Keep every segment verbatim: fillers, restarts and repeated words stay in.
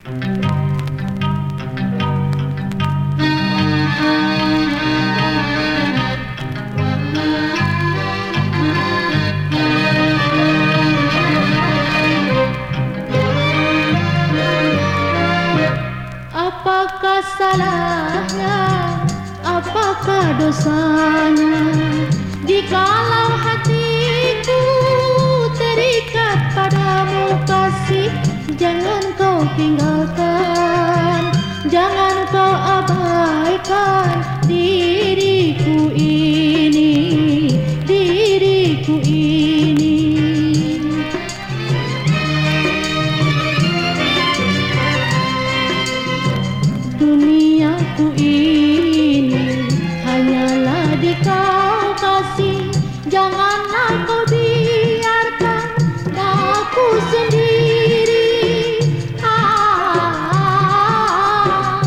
Apakah salahnya, apakah dosanya, jikalau hatiku terikat padamu kasih? Jangan kau tinggalkan, jangan kau abaikan diriku ini, diriku ini. Duniaku ini hanyalah di kau kasih, janganlah kau biarkan aku sendiri. Ah,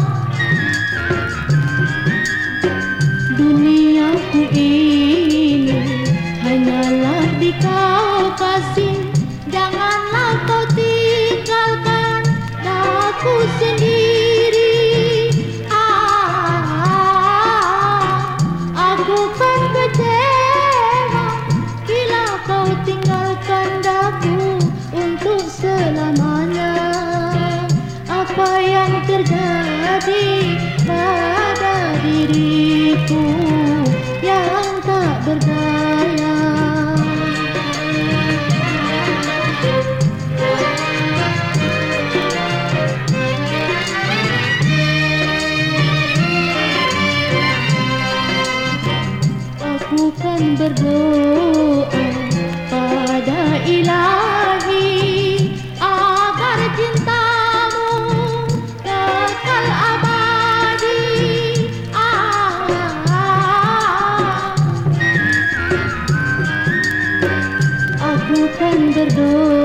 duniaku ini hanyalah di kau kasih, janganlah kau tinggalkan aku sendiri. Apa yang terjadi pada diriku yang tak berdaya? Aku kan berdoa pada Ilahi agar cinta bukan berdoa